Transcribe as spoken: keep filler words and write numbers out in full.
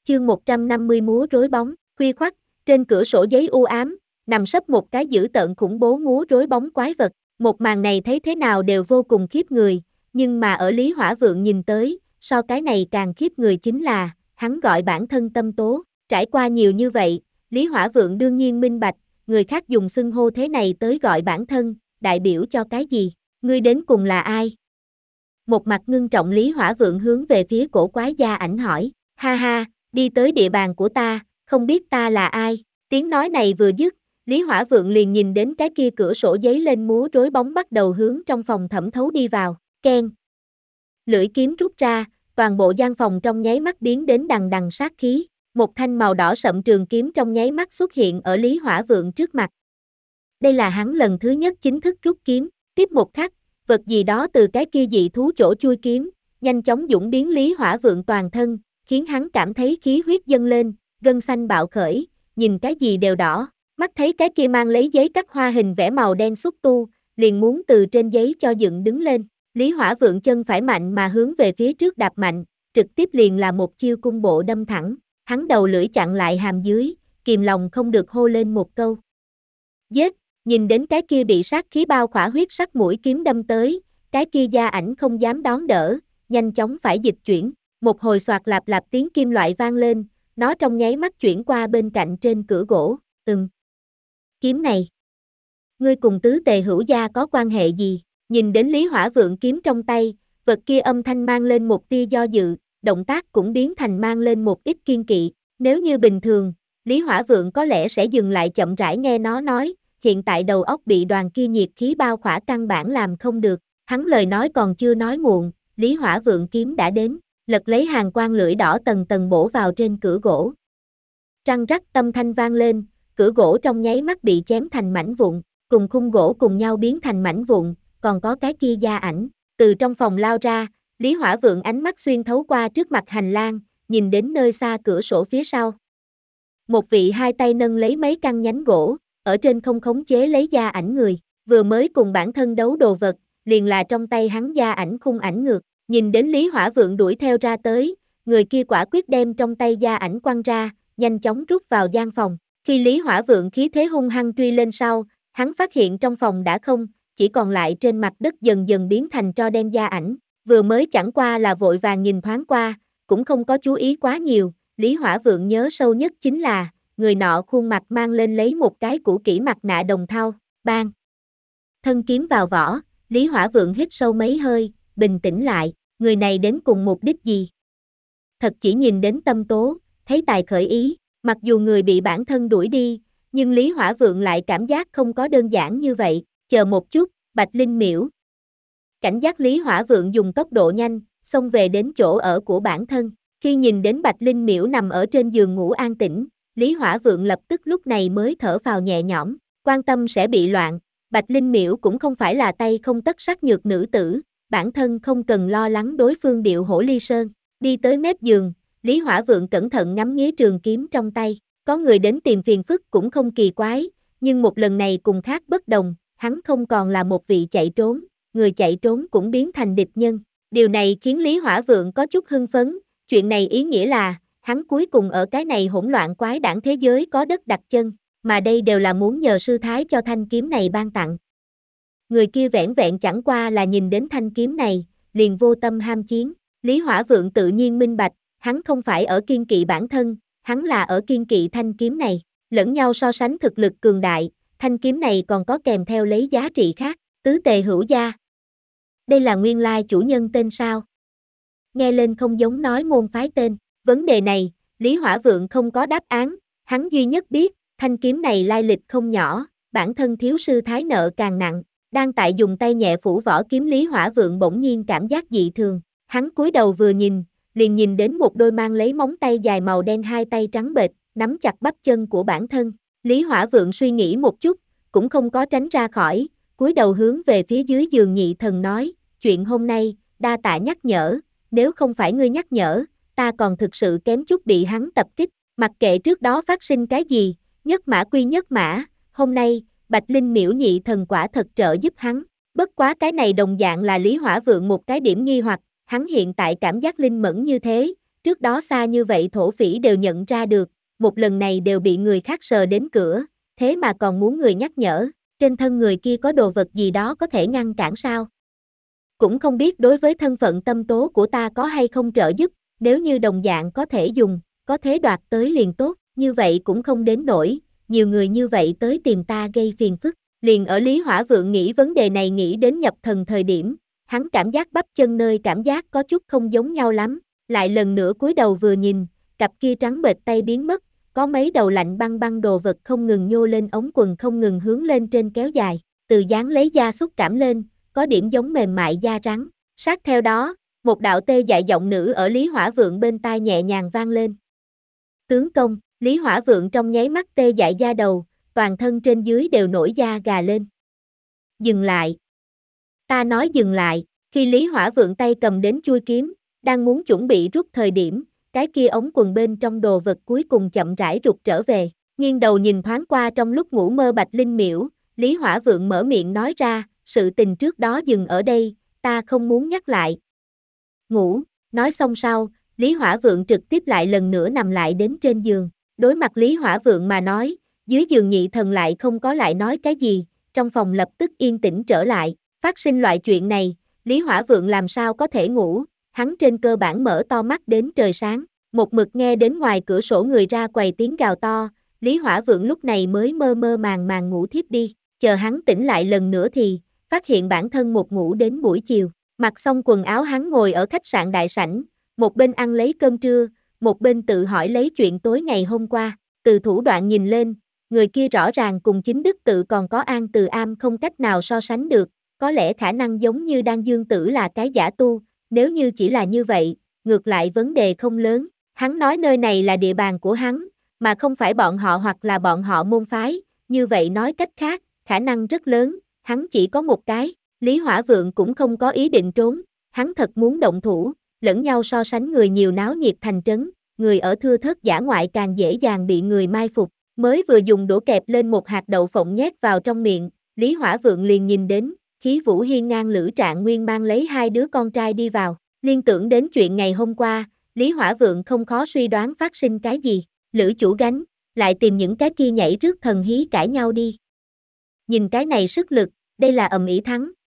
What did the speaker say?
Chương một trăm năm mươi múa rối bóng, khuya khoắt, trên cửa sổ giấy u ám, nằm sấp một cái dữ tợn khủng bố múa rối bóng quái vật. Một màn này thấy thế nào đều vô cùng khiếp người, nhưng mà ở Lý Hỏa Vượng nhìn tới, so cái này càng khiếp người chính là, hắn gọi bản thân Tâm Tố. Trải qua nhiều như vậy, Lý Hỏa Vượng đương nhiên minh bạch, người khác dùng xưng hô thế này tới gọi bản thân, đại biểu cho cái gì? Ngươi đến cùng là ai? Một mặt ngưng trọng Lý Hỏa Vượng hướng về phía cổ quái gia ảnh hỏi, ha ha, đi tới địa bàn của ta, không biết ta là ai? Tiếng nói này vừa dứt, Lý Hỏa Vượng liền nhìn đến cái kia cửa sổ giấy lên múa rối bóng bắt đầu hướng trong phòng thẩm thấu đi vào, keng. Lưỡi kiếm rút ra, toàn bộ gian phòng trong nháy mắt biến đến đằng đằng sát khí, một thanh màu đỏ sậm trường kiếm trong nháy mắt xuất hiện ở Lý Hỏa Vượng trước mặt. Đây là hắn lần thứ nhất chính thức rút kiếm, tiếp một khắc, vật gì đó từ cái kia dị thú chỗ chui kiếm, nhanh chóng dũng biến Lý Hỏa Vượng toàn thân, khiến hắn cảm thấy khí huyết dâng lên, gân xanh bạo khởi, nhìn cái gì đều đỏ, mắt thấy cái kia mang lấy giấy cắt hoa hình vẽ màu đen xúc tu, liền muốn từ trên giấy cho dựng đứng lên. Lý Hỏa Vượng chân phải mạnh mà hướng về phía trước đạp mạnh, trực tiếp liền là một chiêu cung bộ đâm thẳng, hắn đầu lưỡi chặn lại hàm dưới, kìm lòng không được hô lên một câu. Giết, nhìn đến cái kia bị sát khí bao khỏa huyết sắc mũi kiếm đâm tới, cái kia gia ảnh không dám đón đỡ, nhanh chóng phải dịch chuyển, một hồi xoạt lạp lạp tiếng kim loại vang lên, nó trong nháy mắt chuyển qua bên cạnh trên cửa gỗ, ừm. Kiếm này, ngươi cùng tứ tề hữu gia có quan hệ gì? Nhìn đến Lý Hỏa Vượng kiếm trong tay, vật kia âm thanh mang lên một tia do dự, động tác cũng biến thành mang lên một ít kiên kỵ. Nếu như bình thường, Lý Hỏa Vượng có lẽ sẽ dừng lại chậm rãi nghe nó nói, hiện tại đầu óc bị đoàn kia nhiệt khí bao khỏa căn bản làm không được. Hắn lời nói còn chưa nói muộn, Lý Hỏa Vượng kiếm đã đến, lật lấy hàng quang lưỡi đỏ tầng tầng bổ vào trên cửa gỗ. Trăng rắc tâm thanh vang lên, cửa gỗ trong nháy mắt bị chém thành mảnh vụn, cùng khung gỗ cùng nhau biến thành mảnh vụn, còn có cái kia gia ảnh, từ trong phòng lao ra, Lý Hỏa Vượng ánh mắt xuyên thấu qua trước mặt hành lang, nhìn đến nơi xa cửa sổ phía sau. Một vị hai tay nâng lấy mấy căn nhánh gỗ, ở trên không khống chế lấy gia ảnh người, vừa mới cùng bản thân đấu đồ vật, liền là trong tay hắn gia ảnh khung ảnh ngược, nhìn đến Lý Hỏa Vượng đuổi theo ra tới, người kia quả quyết đem trong tay gia ảnh quăng ra, nhanh chóng rút vào gian phòng. Khi Lý Hỏa Vượng khí thế hung hăng truy lên sau, hắn phát hiện trong phòng đã không, chỉ còn lại trên mặt đất dần dần biến thành tro đen gia ảnh, vừa mới chẳng qua là vội vàng nhìn thoáng qua, cũng không có chú ý quá nhiều, Lý Hỏa Vượng nhớ sâu nhất chính là, người nọ khuôn mặt mang lên lấy một cái cũ kỹ mặt nạ đồng thau, bang. Thân kiếm vào vỏ, Lý Hỏa Vượng hít sâu mấy hơi, bình tĩnh lại, người này đến cùng mục đích gì? Thật chỉ nhìn đến Tâm Tố, thấy tài khởi ý, mặc dù người bị bản thân đuổi đi, nhưng Lý Hỏa Vượng lại cảm giác không có đơn giản như vậy, chờ một chút, Bạch Linh Miễu. Cảnh giác Lý Hỏa Vượng dùng tốc độ nhanh, xông về đến chỗ ở của bản thân, khi nhìn đến Bạch Linh Miễu nằm ở trên giường ngủ an tĩnh, Lý Hỏa Vượng lập tức lúc này mới thở phào nhẹ nhõm, quan tâm sẽ bị loạn, Bạch Linh Miễu cũng không phải là tay không tất sắc nhược nữ tử, bản thân không cần lo lắng đối phương điệu hổ ly sơn, đi tới mép giường, Lý Hỏa Vượng cẩn thận ngắm nghía trường kiếm trong tay, có người đến tìm phiền phức cũng không kỳ quái, nhưng một lần này cùng khác bất đồng, hắn không còn là một vị chạy trốn, người chạy trốn cũng biến thành địch nhân, điều này khiến Lý Hỏa Vượng có chút hưng phấn, chuyện này ý nghĩa là, hắn cuối cùng ở cái này hỗn loạn quái đản thế giới có đất đặt chân, mà đây đều là muốn nhờ sư thái cho thanh kiếm này ban tặng. Người kia vẻn vẹn chẳng qua là nhìn đến thanh kiếm này, liền vô tâm ham chiến, Lý Hỏa Vượng tự nhiên minh bạch, hắn không phải ở kiên kỵ bản thân, hắn là ở kiên kỵ thanh kiếm này, lẫn nhau so sánh thực lực cường đại, thanh kiếm này còn có kèm theo lấy giá trị khác, tứ tề hữu gia. Đây là nguyên lai chủ nhân tên sao? Nghe lên không giống nói môn phái tên, vấn đề này, Lý Hỏa Vượng không có đáp án, hắn duy nhất biết, thanh kiếm này lai lịch không nhỏ, bản thân thiếu sư thái nợ càng nặng, đang tại dùng tay nhẹ phủ vỏ kiếm Lý Hỏa Vượng bỗng nhiên cảm giác dị thường, hắn cúi đầu vừa nhìn, liền nhìn đến một đôi mang lấy móng tay dài màu đen hai tay trắng bệch, nắm chặt bắp chân của bản thân, Lý Hỏa Vượng suy nghĩ một chút, cũng không có tránh ra khỏi, cúi đầu hướng về phía dưới giường nhị thần nói, chuyện hôm nay, đa tạ nhắc nhở, nếu không phải ngươi nhắc nhở, ta còn thực sự kém chút bị hắn tập kích, mặc kệ trước đó phát sinh cái gì, nhất mã quy nhất mã, hôm nay, Bạch Linh Miễu nhị thần quả thật trợ giúp hắn, bất quá cái này đồng dạng là Lý Hỏa Vượng một cái điểm nghi hoặc, hắn hiện tại cảm giác linh mẫn như thế, trước đó xa như vậy thổ phỉ đều nhận ra được, một lần này đều bị người khác sờ đến cửa, thế mà còn muốn người nhắc nhở, trên thân người kia có đồ vật gì đó có thể ngăn cản sao? Cũng không biết đối với thân phận tâm tố của ta có hay không trợ giúp, nếu như đồng dạng có thể dùng, có thế đoạt tới liền tốt, như vậy cũng không đến nổi, nhiều người như vậy tới tìm ta gây phiền phức, liền ở Lý Hỏa Vượng nghĩ vấn đề này nghĩ đến nhập thần thời điểm, hắn cảm giác bắp chân nơi cảm giác có chút không giống nhau lắm, lại lần nữa cúi đầu vừa nhìn, cặp kia trắng bệch tay biến mất, có mấy đầu lạnh băng băng đồ vật không ngừng nhô lên ống quần không ngừng hướng lên trên kéo dài, từ dáng lấy da xúc cảm lên, có điểm giống mềm mại da rắn, sát theo đó, một đạo tê dại giọng nữ ở Lý Hỏa Vượng bên tai nhẹ nhàng vang lên. Tướng công, Lý Hỏa Vượng trong nháy mắt tê dại da đầu, toàn thân trên dưới đều nổi da gà lên. Dừng lại. Ta nói dừng lại, khi Lý Hỏa Vượng tay cầm đến chuôi kiếm, đang muốn chuẩn bị rút thời điểm, cái kia ống quần bên trong đồ vật cuối cùng chậm rãi rụt trở về, nghiêng đầu nhìn thoáng qua trong lúc ngủ mơ Bạch Linh Miễu, Lý Hỏa Vượng mở miệng nói ra, sự tình trước đó dừng ở đây, ta không muốn nhắc lại. Ngủ, nói xong sau, Lý Hỏa Vượng trực tiếp lại lần nữa nằm lại đến trên giường, đối mặt Lý Hỏa Vượng mà nói, dưới giường nhị thần lại không có lại nói cái gì, trong phòng lập tức yên tĩnh trở lại, phát sinh loại chuyện này, Lý Hỏa Vượng làm sao có thể ngủ, hắn trên cơ bản mở to mắt đến trời sáng, một mực nghe đến ngoài cửa sổ người ra quầy tiếng gào to, Lý Hỏa Vượng lúc này mới mơ mơ màng màng ngủ thiếp đi, chờ hắn tỉnh lại lần nữa thì, phát hiện bản thân một ngủ đến buổi chiều, mặc xong quần áo hắn ngồi ở khách sạn đại sảnh, một bên ăn lấy cơm trưa, một bên tự hỏi lấy chuyện tối ngày hôm qua, từ thủ đoạn nhìn lên, người kia rõ ràng cùng chính đức tự còn có An Từ Am không cách nào so sánh được, có lẽ khả năng giống như Đan Dương Tử là cái giả tu, nếu như chỉ là như vậy, ngược lại vấn đề không lớn, hắn nói nơi này là địa bàn của hắn, mà không phải bọn họ hoặc là bọn họ môn phái, như vậy nói cách khác, khả năng rất lớn, hắn chỉ có một cái, Lý Hỏa Vượng cũng không có ý định trốn, hắn thật muốn động thủ, lẫn nhau so sánh người nhiều náo nhiệt thành trấn, người ở thưa thớt dã ngoại càng dễ dàng bị người mai phục, mới vừa dùng đũa kẹp lên một hạt đậu phộng nhét vào trong miệng, Lý Hỏa Vượng liền nhìn đến, khí vũ hiên ngang Lữ Trạng Nguyên mang lấy hai đứa con trai đi vào, liên tưởng đến chuyện ngày hôm qua, Lý Hỏa Vượng không khó suy đoán phát sinh cái gì, Lữ chủ gánh, lại tìm những cái kia nhảy rước thần hí cãi nhau đi. Nhìn cái này sức lực, đây là ầm ĩ thắng,